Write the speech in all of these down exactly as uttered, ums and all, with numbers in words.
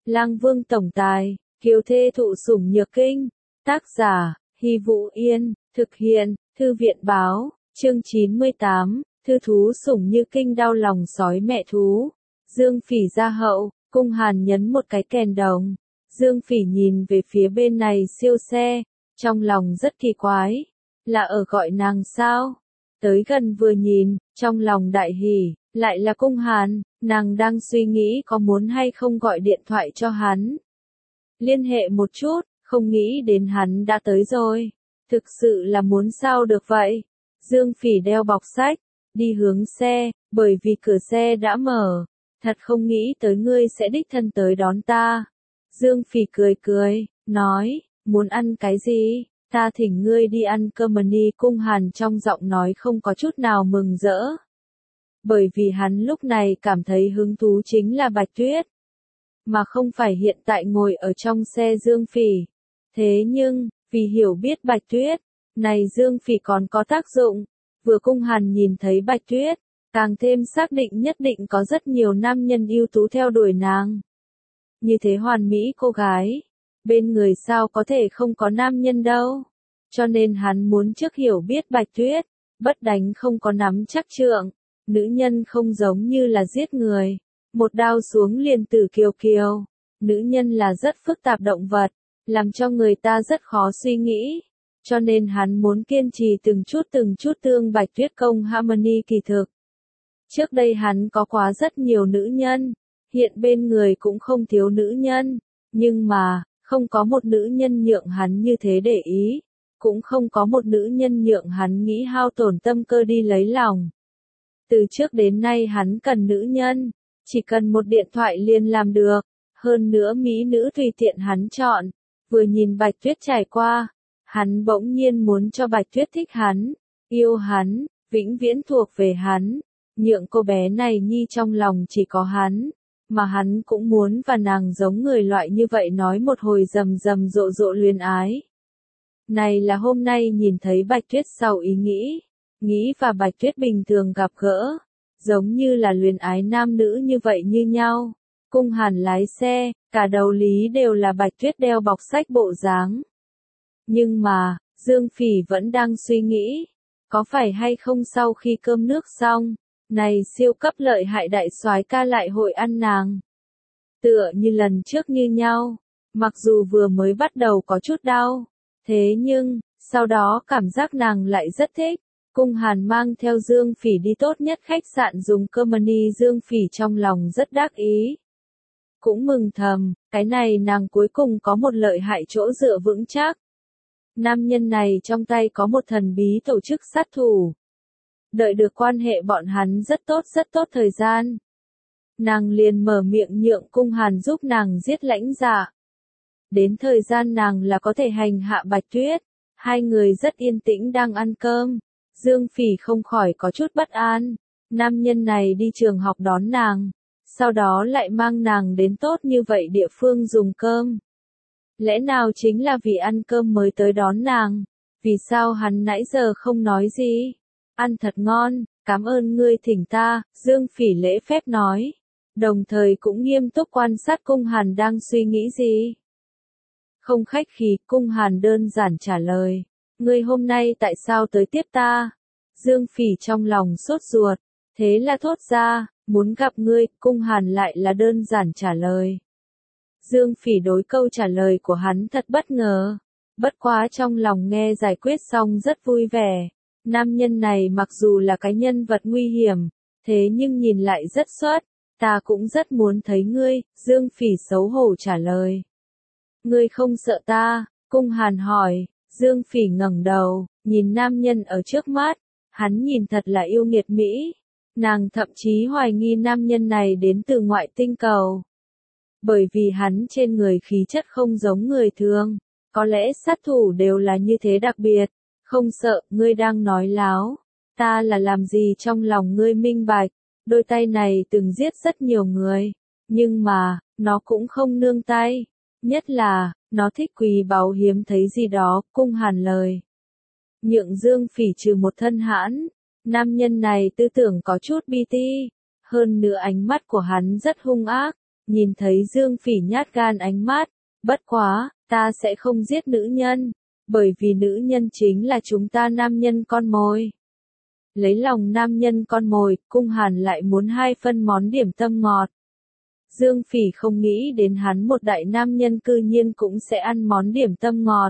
Lang Vương tổng tài, kiều thê thụ sủng nhược kinh. Tác giả, Hy Vũ Yên, thực hiện, Thư viện báo, chương chín mươi tám, thư thú sủng như kinh đau lòng sói mẹ thú. Dương Phỉ ra hậu, Cung Hàn nhấn một cái kèn đồng. Dương Phỉ nhìn về phía bên này siêu xe, trong lòng rất kỳ quái, là ở gọi nàng sao? Tới gần vừa nhìn, trong lòng đại hỉ, lại là Cung Hàn, nàng đang suy nghĩ có muốn hay không gọi điện thoại cho hắn. Liên hệ một chút, không nghĩ đến hắn đã tới rồi. Thực sự là muốn sao được vậy? Dương Phỉ đeo bọc sách, đi hướng xe, bởi vì cửa xe đã mở. Thật không nghĩ tới ngươi sẽ đích thân tới đón ta. Dương Phỉ cười cười, nói, muốn ăn cái gì? Ta thỉnh ngươi đi ăn cơm ni. Cung Hàn trong giọng nói không có chút nào mừng rỡ. Bởi vì hắn lúc này cảm thấy hứng thú chính là Bạch Tuyết, mà không phải hiện tại ngồi ở trong xe Dương Phỉ. Thế nhưng, vì hiểu biết Bạch Tuyết, này Dương Phỉ còn có tác dụng. Vừa Cung Hàn nhìn thấy Bạch Tuyết, càng thêm xác định nhất định có rất nhiều nam nhân ưu tú theo đuổi nàng. Như thế hoàn mỹ cô gái, bên người sao có thể không có nam nhân đâu. Cho nên hắn muốn trước hiểu biết Bạch Tuyết, bất đánh không có nắm chắc trượng. Nữ nhân không giống như là giết người, một đao xuống liền tử kiều kiều. Nữ nhân là rất phức tạp động vật, làm cho người ta rất khó suy nghĩ. Cho nên hắn muốn kiên trì từng chút từng chút tương Bạch Tuyết công Harmony kỳ thực. Trước đây hắn có quá rất nhiều nữ nhân, hiện bên người cũng không thiếu nữ nhân, nhưng mà, không có một nữ nhân nhượng hắn như thế để ý, cũng không có một nữ nhân nhượng hắn nghĩ hao tổn tâm cơ đi lấy lòng. Từ trước đến nay hắn cần nữ nhân, chỉ cần một điện thoại liền làm được, hơn nữa mỹ nữ tùy tiện hắn chọn. Vừa nhìn Bạch Tuyết trải qua, hắn bỗng nhiên muốn cho Bạch Tuyết thích hắn, yêu hắn, vĩnh viễn thuộc về hắn, nhượng cô bé này nhi trong lòng chỉ có hắn, mà hắn cũng muốn và nàng giống người loại như vậy nói một hồi rầm rầm rộ rộ luyến ái. Này là hôm nay nhìn thấy Bạch Tuyết sau ý nghĩ, nghĩ và Bạch Tuyết bình thường gặp gỡ, giống như là luyến ái nam nữ như vậy như nhau. Cung Hàn lái xe, cả đầu lý đều là Bạch Tuyết đeo bọc sách bộ dáng. Nhưng mà, Dương Phỉ vẫn đang suy nghĩ, có phải hay không sau khi cơm nước xong, này siêu cấp lợi hại đại soái ca lại hội ăn nàng. Tựa như lần trước như nhau, mặc dù vừa mới bắt đầu có chút đau, thế nhưng, sau đó cảm giác nàng lại rất thích. Cung Hàn mang theo Dương Phỉ đi tốt nhất khách sạn dùng cơm ni. Dương Phỉ trong lòng rất đắc ý, cũng mừng thầm, cái này nàng cuối cùng có một lợi hại chỗ dựa vững chắc. Nam nhân này trong tay có một thần bí tổ chức sát thủ. Đợi được quan hệ bọn hắn rất tốt rất tốt thời gian, nàng liền mở miệng nhượng Cung Hàn giúp nàng giết lãnh dạ. Đến thời gian nàng là có thể hành hạ Bạch Tuyết. Hai người rất yên tĩnh đang ăn cơm. Dương Phỉ không khỏi có chút bất an. Nam nhân này đi trường học đón nàng, sau đó lại mang nàng đến tốt như vậy địa phương dùng cơm. Lẽ nào chính là vì ăn cơm mới tới đón nàng? Vì sao hắn nãy giờ không nói gì? Ăn thật ngon, cảm ơn ngươi thỉnh ta, Dương Phỉ lễ phép nói. Đồng thời cũng nghiêm túc quan sát Cung Hàn đang suy nghĩ gì. Không khách khí, Cung Hàn đơn giản trả lời. Ngươi hôm nay tại sao tới tiếp ta? Dương Phỉ trong lòng sốt ruột, thế là thốt ra, muốn gặp ngươi. Cung Hàn lại là đơn giản trả lời. Dương Phỉ đối câu trả lời của hắn thật bất ngờ, bất quá trong lòng nghe giải quyết xong rất vui vẻ. Nam nhân này mặc dù là cái nhân vật nguy hiểm, thế nhưng nhìn lại rất xuất, ta cũng rất muốn thấy ngươi. Dương Phỉ xấu hổ trả lời. Ngươi không sợ ta? Cung Hàn hỏi. Dương Phỉ ngẩng đầu, nhìn nam nhân ở trước mắt, hắn nhìn thật là yêu nghiệt mỹ. Nàng thậm chí hoài nghi nam nhân này đến từ ngoại tinh cầu. Bởi vì hắn trên người khí chất không giống người thường, có lẽ sát thủ đều là như thế đặc biệt. Không sợ, ngươi đang nói láo. Ta là làm gì trong lòng ngươi minh bạch, đôi tay này từng giết rất nhiều người, nhưng mà, nó cũng không nương tay. Nhất là, nó thích quý báu hiếm thấy gì đó. Cung Hàn lời nhượng Dương Phỉ trừ một thân hãn. Nam nhân này tư tưởng có chút bi ti, hơn nữa ánh mắt của hắn rất hung ác, nhìn thấy Dương Phỉ nhát gan ánh mắt, bất quá, ta sẽ không giết nữ nhân, bởi vì nữ nhân chính là chúng ta nam nhân con mồi. Lấy lòng nam nhân con mồi, Cung Hàn lại muốn hai phân món điểm tâm ngọt. Dương Phỉ không nghĩ đến hắn một đại nam nhân cư nhiên cũng sẽ ăn món điểm tâm ngọt.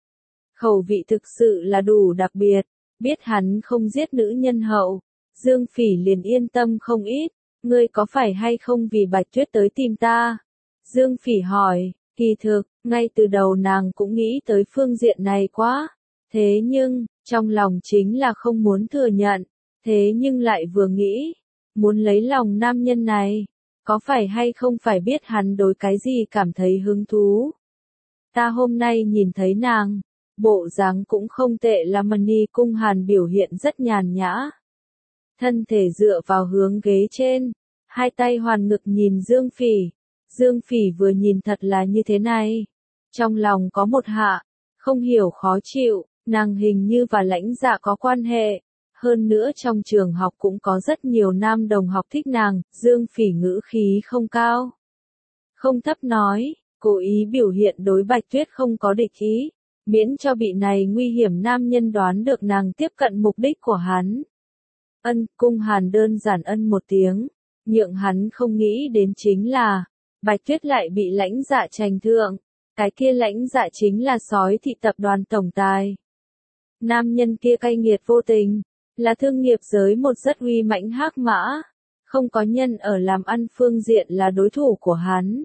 Khẩu vị thực sự là đủ đặc biệt, biết hắn không giết nữ nhân hậu, Dương Phỉ liền yên tâm không ít, ngươi có phải hay không vì Bạch Tuyết tới tìm ta? Dương Phỉ hỏi, kỳ thực, ngay từ đầu nàng cũng nghĩ tới phương diện này quá, thế nhưng, trong lòng chính là không muốn thừa nhận, thế nhưng lại vừa nghĩ, muốn lấy lòng nam nhân này, có phải hay không phải biết hắn đối cái gì cảm thấy hứng thú. Ta hôm nay nhìn thấy nàng, bộ dáng cũng không tệ lắm. Ni Cung Hàn biểu hiện rất nhàn nhã. Thân thể dựa vào hướng ghế trên, hai tay hoàn ngực nhìn Dương Phỉ. Dương Phỉ vừa nhìn thật là như thế này. Trong lòng có một hạ, không hiểu khó chịu, nàng hình như và Lãnh Dạ có quan hệ. Hơn nữa trong trường học cũng có rất nhiều nam đồng học thích nàng, Dương Phỉ ngữ khí không cao. Không thấp nói, cố ý biểu hiện đối Bạch Tuyết không có địch ý, miễn cho bị này nguy hiểm nam nhân đoán được nàng tiếp cận mục đích của hắn. Ân, Cung Hàn đơn giản ân một tiếng, nhượng hắn không nghĩ đến chính là, Bạch Tuyết lại bị Lãnh Dạ tranh thượng, cái kia Lãnh Dạ chính là Sói Thị tập đoàn tổng tài. Nam nhân kia cay nghiệt vô tình, là thương nghiệp giới một rất uy mãnh hắc mã, không có nhân ở làm ăn phương diện là đối thủ của hắn.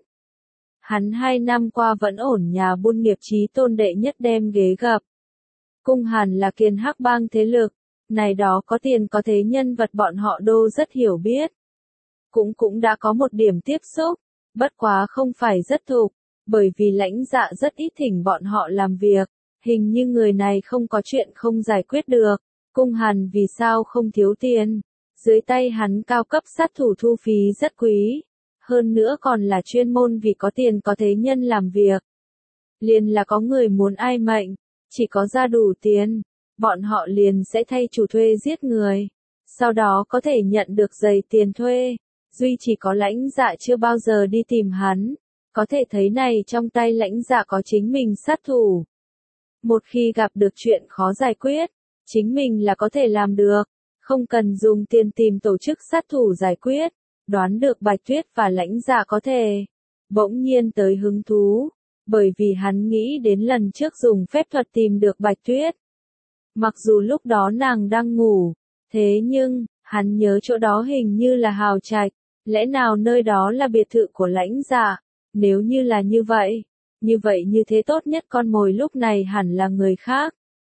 Hắn hai năm qua vẫn ổn nhà buôn nghiệp chí tôn đệ nhất đem ghế gập. Cung Hàn là kiền hắc bang thế lực, này đó có tiền có thế nhân vật bọn họ đô rất hiểu biết. Cũng cũng đã có một điểm tiếp xúc, bất quá không phải rất thục, bởi vì Lãnh Dạ rất ít thỉnh bọn họ làm việc, hình như người này không có chuyện không giải quyết được. Cung Hàn vì sao không thiếu tiền, dưới tay hắn cao cấp sát thủ thu phí rất quý, hơn nữa còn là chuyên môn vì có tiền có thế nhân làm việc. Liền là có người muốn ai mệnh, chỉ có ra đủ tiền, bọn họ liền sẽ thay chủ thuê giết người, sau đó có thể nhận được giày tiền thuê, duy chỉ có Lãnh Dạ chưa bao giờ đi tìm hắn, có thể thấy này trong tay Lãnh Dạ có chính mình sát thủ. Một khi gặp được chuyện khó giải quyết, chính mình là có thể làm được, không cần dùng tiền tìm tổ chức sát thủ giải quyết, đoán được Bạch Tuyết và Lãnh Dạ có thể. Bỗng nhiên tới hứng thú, bởi vì hắn nghĩ đến lần trước dùng phép thuật tìm được Bạch Tuyết. Mặc dù lúc đó nàng đang ngủ, thế nhưng, hắn nhớ chỗ đó hình như là hào trạch, lẽ nào nơi đó là biệt thự của Lãnh Dạ, nếu như là như vậy, như vậy như thế tốt nhất con mồi lúc này hẳn là người khác.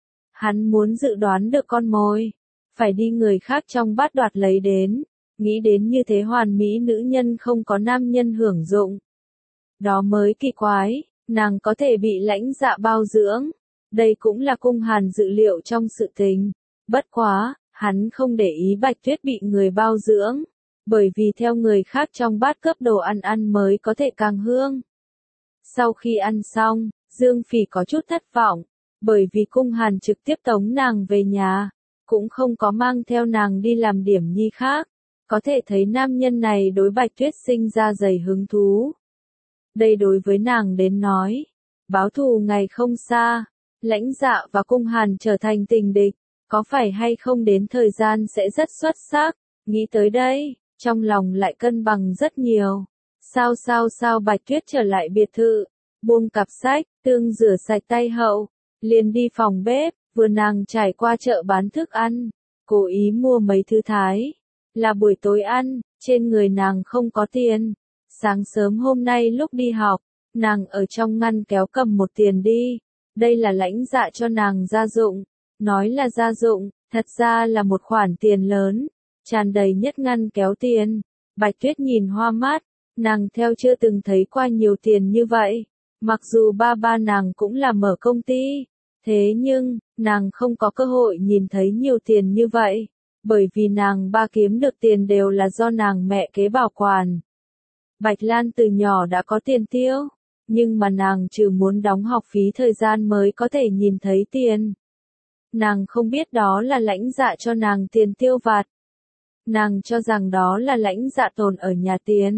Hắn muốn dự đoán được con mồi, phải đi người khác trong bát đoạt lấy đến, nghĩ đến như thế hoàn mỹ nữ nhân không có nam nhân hưởng dụng. Đó mới kỳ quái, nàng có thể bị Lãnh Dạ bao dưỡng, đây cũng là Cung Hàn dự liệu trong sự tình. Bất quá, hắn không để ý Bạch Tuyết bị người bao dưỡng, bởi vì theo người khác trong bát cướp đồ ăn ăn mới có thể càng hương. Sau khi ăn xong, Dương Phỉ có chút thất vọng, bởi vì Cung Hàn trực tiếp tống nàng về nhà, cũng không có mang theo nàng đi làm điểm nhi khác, có thể thấy nam nhân này đối Bạch Tuyết sinh ra dày hứng thú. Đây đối với nàng đến nói, báo thù ngày không xa, Lãnh Dạ và Cung Hàn trở thành tình địch, có phải hay không đến thời gian sẽ rất xuất sắc, nghĩ tới đây, trong lòng lại cân bằng rất nhiều. Sao sao sao Bạch Tuyết trở lại biệt thự, buông cặp sách, tương rửa sạch tay hậu, liền đi phòng bếp, vừa nàng trải qua chợ bán thức ăn, cố ý mua mấy thứ thái, là buổi tối ăn, trên người nàng không có tiền. Sáng sớm hôm nay lúc đi học, nàng ở trong ngăn kéo cầm một tiền đi, đây là Lãnh Dạ cho nàng gia dụng, nói là gia dụng, thật ra là một khoản tiền lớn, tràn đầy nhất ngăn kéo tiền. Bạch Tuyết nhìn hoa mắt, nàng theo chưa từng thấy qua nhiều tiền như vậy, mặc dù ba ba nàng cũng là mở công ty, thế nhưng, nàng không có cơ hội nhìn thấy nhiều tiền như vậy, bởi vì nàng ba kiếm được tiền đều là do nàng mẹ kế bảo quản. Bạch Lan từ nhỏ đã có tiền tiêu, nhưng mà nàng trừ muốn đóng học phí thời gian mới có thể nhìn thấy tiền. Nàng không biết đó là Lãnh Dạ cho nàng tiền tiêu vặt. Nàng cho rằng đó là Lãnh Dạ tồn ở nhà tiền,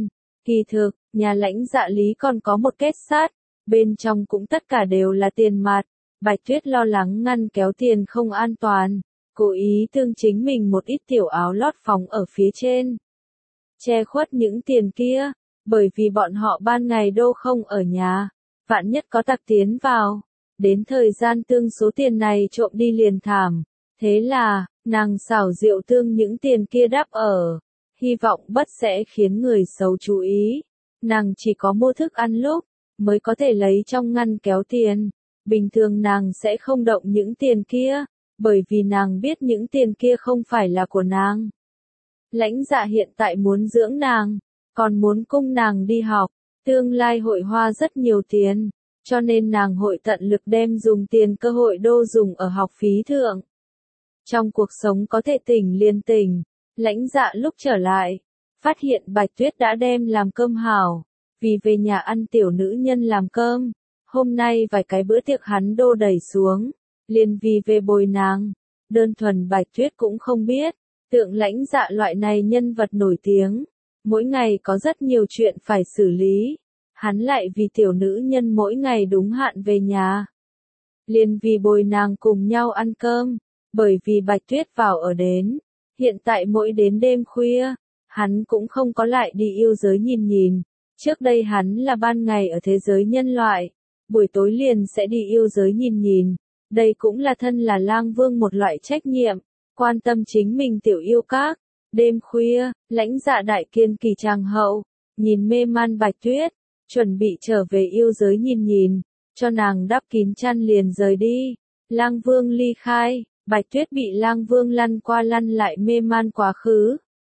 Kỳ thực, nhà lãnh dạ Lý còn có một kết sắt, bên trong cũng tất cả đều là tiền mặt. Bạch Tuyết lo lắng ngăn kéo tiền không an toàn, cố ý tương chính mình một ít tiểu áo lót phóng ở phía trên, che khuất những tiền kia, bởi vì bọn họ ban ngày đô không ở nhà, vạn nhất có tặc tiến vào, đến thời gian tương số tiền này trộm đi liền thảm, thế là, nàng xảo diệu tương những tiền kia đắp ở, hy vọng bất sẽ khiến người xấu chú ý, nàng chỉ có mua thức ăn lúc, mới có thể lấy trong ngăn kéo tiền, bình thường nàng sẽ không động những tiền kia, bởi vì nàng biết những tiền kia không phải là của nàng. Lãnh Dạ hiện tại muốn dưỡng nàng, còn muốn cung nàng đi học, tương lai hội hoa rất nhiều tiền, cho nên nàng hội tận lực đem dùng tiền cơ hội đô dùng ở học phí thượng. Trong cuộc sống có thể tỉnh liền tỉnh, Lãnh Dạ lúc trở lại, phát hiện Bạch Tuyết đã đem làm cơm hảo, vì về nhà ăn tiểu nữ nhân làm cơm, hôm nay vài cái bữa tiệc hắn đô đẩy xuống, liền vì về bồi nàng, đơn thuần Bạch Tuyết cũng không biết, tượng Lãnh Dạ loại này nhân vật nổi tiếng, mỗi ngày có rất nhiều chuyện phải xử lý, hắn lại vì tiểu nữ nhân mỗi ngày đúng hạn về nhà. Liền vì bồi nàng cùng nhau ăn cơm, bởi vì Bạch Tuyết vào ở đến, hiện tại mỗi đến đêm khuya, hắn cũng không có lại đi yêu giới nhìn nhìn, trước đây hắn là ban ngày ở thế giới nhân loại, buổi tối liền sẽ đi yêu giới nhìn nhìn, đây cũng là thân là lang vương một loại trách nhiệm, quan tâm chính mình tiểu yêu các. Đêm khuya, Lãnh Dạ đại kiên kỳ tràng hậu, nhìn mê man Bạch Tuyết, chuẩn bị trở về yêu giới nhìn nhìn, cho nàng đắp kín chăn liền rời đi. Lang Vương ly khai, Bạch Tuyết bị Lang Vương lăn qua lăn lại mê man quá khứ.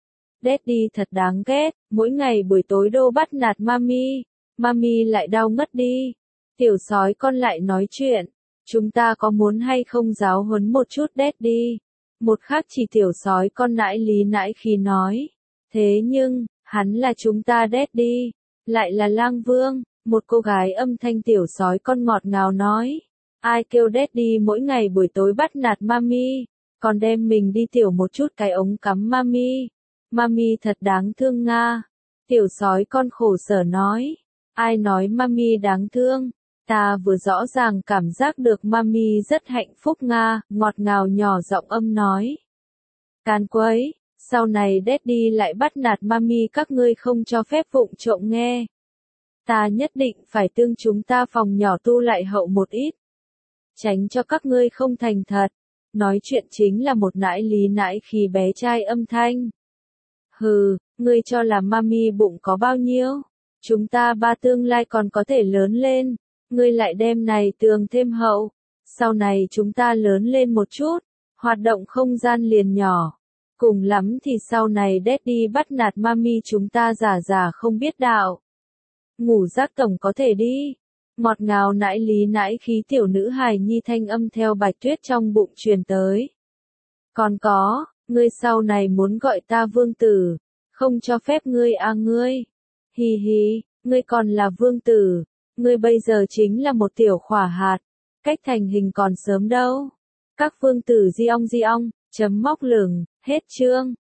Daddy thật đáng ghét, mỗi ngày buổi tối đô bắt nạt Mami, Mami lại đau ngất đi. Tiểu sói con lại nói chuyện, chúng ta có muốn hay không giáo huấn một chút Daddy? Một khác chỉ tiểu sói con nãi lý nãi khi nói. Thế nhưng, hắn là chúng ta Daddy, lại là Lang Vương, một cô gái âm thanh tiểu sói con ngọt ngào nói. Ai kêu Daddy mỗi ngày buổi tối bắt nạt Mami, còn đem mình đi tiểu một chút cái ống cắm Mami. Mami thật đáng thương nga. Tiểu sói con khổ sở nói. Ai nói Mami đáng thương? Ta vừa rõ ràng cảm giác được Mami rất hạnh phúc nga, ngọt ngào nhỏ giọng âm nói. Can quấy, sau này Daddy lại bắt nạt Mami các ngươi không cho phép vụng trộm nghe. Ta nhất định phải tương chúng ta phòng nhỏ tu lại hậu một ít. Tránh cho các ngươi không thành thật. Nói chuyện chính là một nãi lý nãi khi bé trai âm thanh. Hừ, ngươi cho là Mami bụng có bao nhiêu? Chúng ta ba tương lai còn có thể lớn lên. Ngươi lại đem này tường thêm hậu. Sau này chúng ta lớn lên một chút. Hoạt động không gian liền nhỏ. Cùng lắm thì sau này Daddy bắt nạt Mami chúng ta giả giả không biết đạo. Ngủ giấc tổng có thể đi. Ngọt ngào nãi lý nãi khí tiểu nữ hài nhi thanh âm theo Bạch Tuyết trong bụng truyền tới. Còn có, ngươi sau này muốn gọi ta vương tử, không cho phép ngươi à ngươi. Hi hi, ngươi còn là vương tử, ngươi bây giờ chính là một tiểu khỏa hạt, cách thành hình còn sớm đâu. Các vương tử di ong di ong, chấm móc lửng, hết chương.